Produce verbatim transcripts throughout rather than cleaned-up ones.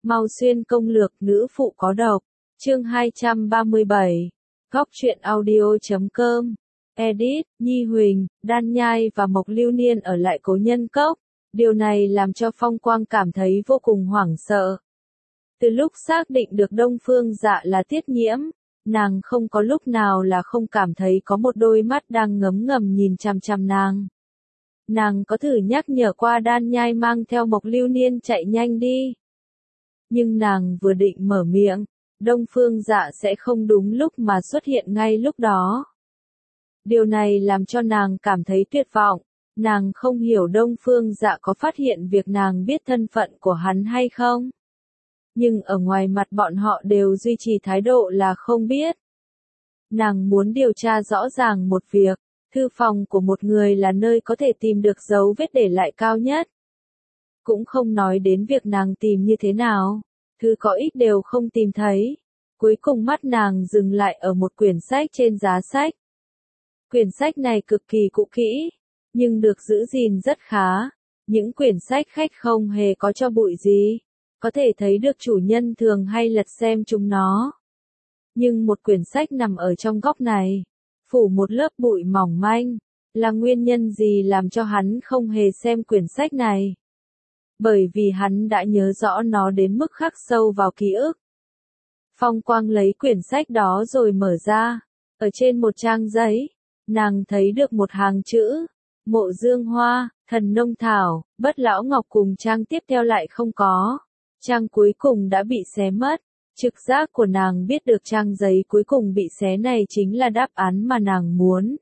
Mau xuyên công lược nữ phụ có độc. Chương hai trăm ba mươi bảy. Góc truyện audio chấm com. Edit, Nhi Huỳnh, Đan Nhai và Mộc Lưu Niên ở lại Cố Nhân Cốc. Điều này làm cho Phong Quang cảm thấy vô cùng hoảng sợ. Từ lúc xác định được Đông Phương Dạ là Tiết Nhiễm, nàng không có lúc nào là không cảm thấy có một đôi mắt đang ngấm ngầm nhìn chằm chằm nàng. Nàng có thử nhắc nhở qua Đan Nhai mang theo Mộc Lưu Niên chạy nhanh đi. Nhưng nàng vừa định mở miệng, Đông Phương Dạ sẽ không đúng lúc mà xuất hiện ngay lúc đó. Điều này làm cho nàng cảm thấy tuyệt vọng, nàng không hiểu Đông Phương Dạ có phát hiện việc nàng biết thân phận của hắn hay không. Nhưng ở ngoài mặt bọn họ đều duy trì thái độ là không biết. Nàng muốn điều tra rõ ràng một việc, thư phòng của một người là nơi có thể tìm được dấu vết để lại cao nhất. Cũng không nói đến việc nàng tìm như thế nào, thứ có ích đều không tìm thấy. Cuối cùng mắt nàng dừng lại ở một quyển sách trên giá sách. Quyển sách này cực kỳ cũ kỹ, nhưng được giữ gìn rất khá. Những quyển sách khách không hề có cho bụi gì, có thể thấy được chủ nhân thường hay lật xem chúng nó. Nhưng một quyển sách nằm ở trong góc này, phủ một lớp bụi mỏng manh, là nguyên nhân gì làm cho hắn không hề xem quyển sách này? Bởi vì hắn đã nhớ rõ nó đến mức khắc sâu vào ký ức. Phong Quang lấy quyển sách đó rồi mở ra, ở trên một trang giấy, nàng thấy được một hàng chữ, Mộ Dương Hoa, Thần Nông Thảo, Bất Lão Ngọc cùng trang tiếp theo lại không có. Trang cuối cùng đã bị xé mất. Trực giác của nàng biết được trang giấy cuối cùng bị xé này chính là đáp án mà nàng muốn.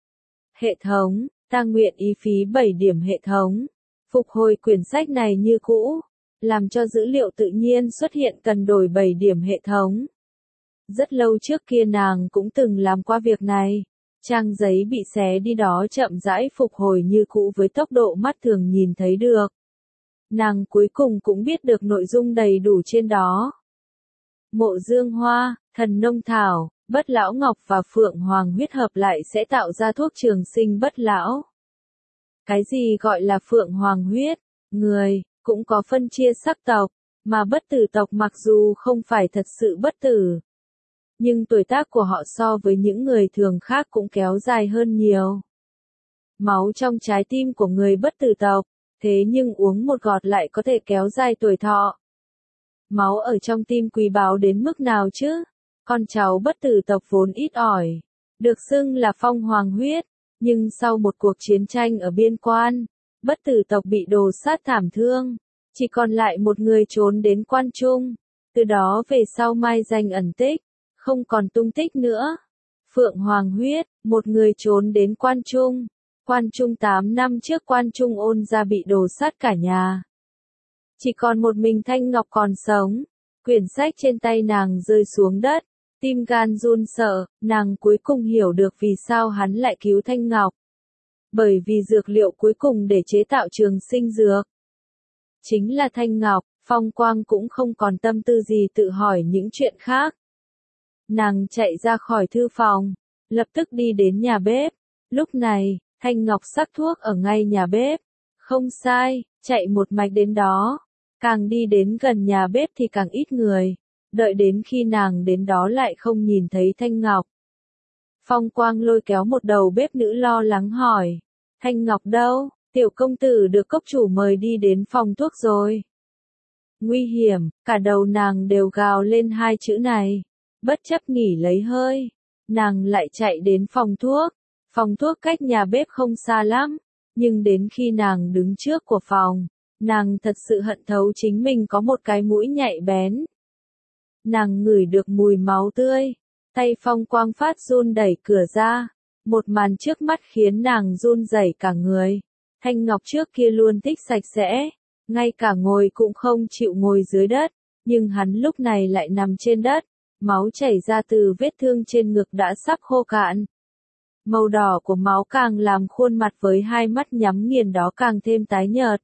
Hệ thống, ta nguyện ý phí bảy điểm hệ thống. Phục hồi quyển sách này như cũ, làm cho dữ liệu tự nhiên xuất hiện cần đổi bảy điểm hệ thống. Rất lâu trước kia nàng cũng từng làm qua việc này. Trang giấy bị xé đi đó chậm rãi phục hồi như cũ với tốc độ mắt thường nhìn thấy được. Nàng cuối cùng cũng biết được nội dung đầy đủ trên đó. Mộ Dương Hoa, Thần Nông Thảo, Bất Lão Ngọc và Phượng Hoàng huyết hợp lại sẽ tạo ra thuốc trường sinh bất lão. Cái gì gọi là Phượng Hoàng huyết? Người, cũng có phân chia sắc tộc, mà bất tử tộc mặc dù không phải thật sự bất tử. Nhưng tuổi tác của họ so với những người thường khác cũng kéo dài hơn nhiều. Máu trong trái tim của người bất tử tộc, thế nhưng uống một gọt lại có thể kéo dài tuổi thọ. Máu ở trong tim quý báu đến mức nào chứ? Con cháu bất tử tộc vốn ít ỏi, được xưng là phong hoàng huyết, nhưng sau một cuộc chiến tranh ở biên quan, bất tử tộc bị đồ sát thảm thương, chỉ còn lại một người trốn đến Quan Trung, từ đó về sau mai danh ẩn tích, không còn tung tích nữa. Phượng Hoàng huyết, một người trốn đến Quan Trung, Quan Trung tám năm trước Quan Trung Ôn gia bị đồ sát cả nhà. Chỉ còn một mình Thanh Ngọc còn sống. Quyển sách trên tay nàng rơi xuống đất, tim gan run sợ, nàng cuối cùng hiểu được vì sao hắn lại cứu Thanh Ngọc. Bởi vì dược liệu cuối cùng để chế tạo trường sinh dược chính là Thanh Ngọc. Phong Quang cũng không còn tâm tư gì tự hỏi những chuyện khác. Nàng chạy ra khỏi thư phòng, lập tức đi đến nhà bếp. Lúc này, Thanh Ngọc sắc thuốc ở ngay nhà bếp. Không sai, chạy một mạch đến đó. Càng đi đến gần nhà bếp thì càng ít người, đợi đến khi nàng đến đó lại không nhìn thấy Thanh Ngọc. Phong Quang lôi kéo một đầu bếp nữ lo lắng hỏi, Thanh Ngọc đâu? Tiểu công tử được cốc chủ mời đi đến phòng thuốc rồi. Nguy hiểm, cả đầu nàng đều gào lên hai chữ này. Bất chấp nghỉ lấy hơi, nàng lại chạy đến phòng thuốc. Phòng thuốc cách nhà bếp không xa lắm, nhưng đến khi nàng đứng trước của phòng, nàng thật sự hận thấu chính mình có một cái mũi nhạy bén. Nàng ngửi được mùi máu tươi, tay Phong Quang phát run đẩy cửa ra. Một màn trước mắt khiến nàng run rẩy cả người. Thanh Ngọc trước kia luôn thích sạch sẽ, ngay cả ngồi cũng không chịu ngồi dưới đất, nhưng hắn lúc này lại nằm trên đất, máu chảy ra từ vết thương trên ngực đã sắp khô cạn. Màu đỏ của máu càng làm khuôn mặt với hai mắt nhắm nghiền đó càng thêm tái nhợt.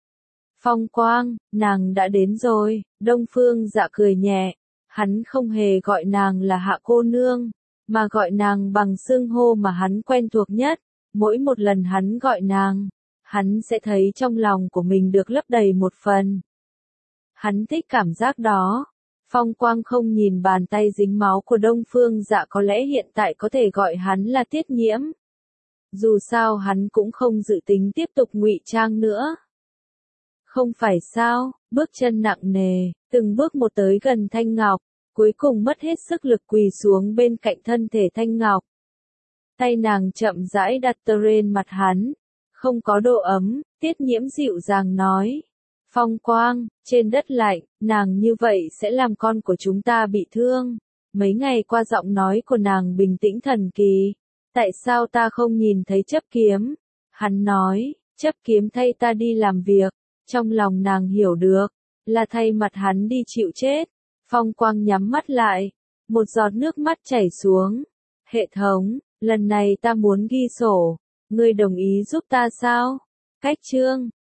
Phong Quang, nàng đã đến rồi. Đông Phương Dạ cười nhẹ, hắn không hề gọi nàng là Hạ cô nương, mà gọi nàng bằng xưng hô mà hắn quen thuộc nhất. Mỗi một lần hắn gọi nàng, hắn sẽ thấy trong lòng của mình được lấp đầy một phần. Hắn thích cảm giác đó. Phong Quang không nhìn bàn tay dính máu của Đông Phương Dạ, có lẽ hiện tại có thể gọi hắn là Tiết Nhiễm. Dù sao hắn cũng không dự tính tiếp tục ngụy trang nữa. Không phải sao, bước chân nặng nề, từng bước một tới gần Thanh Ngọc, cuối cùng mất hết sức lực quỳ xuống bên cạnh thân thể Thanh Ngọc. Tay nàng chậm rãi đặt trên mặt hắn, không có độ ấm, Tiết Nhiễm dịu dàng nói. Phong Quang, trên đất lạnh, nàng như vậy sẽ làm con của chúng ta bị thương. Mấy ngày qua giọng nói của nàng bình tĩnh thần kỳ. Tại sao ta không nhìn thấy chấp kiếm? Hắn nói, chấp kiếm thay ta đi làm việc. Trong lòng nàng hiểu được, là thay mặt hắn đi chịu chết. Phong Quang nhắm mắt lại, một giọt nước mắt chảy xuống. Hệ thống, lần này ta muốn ghi sổ, ngươi đồng ý giúp ta sao? Cách chương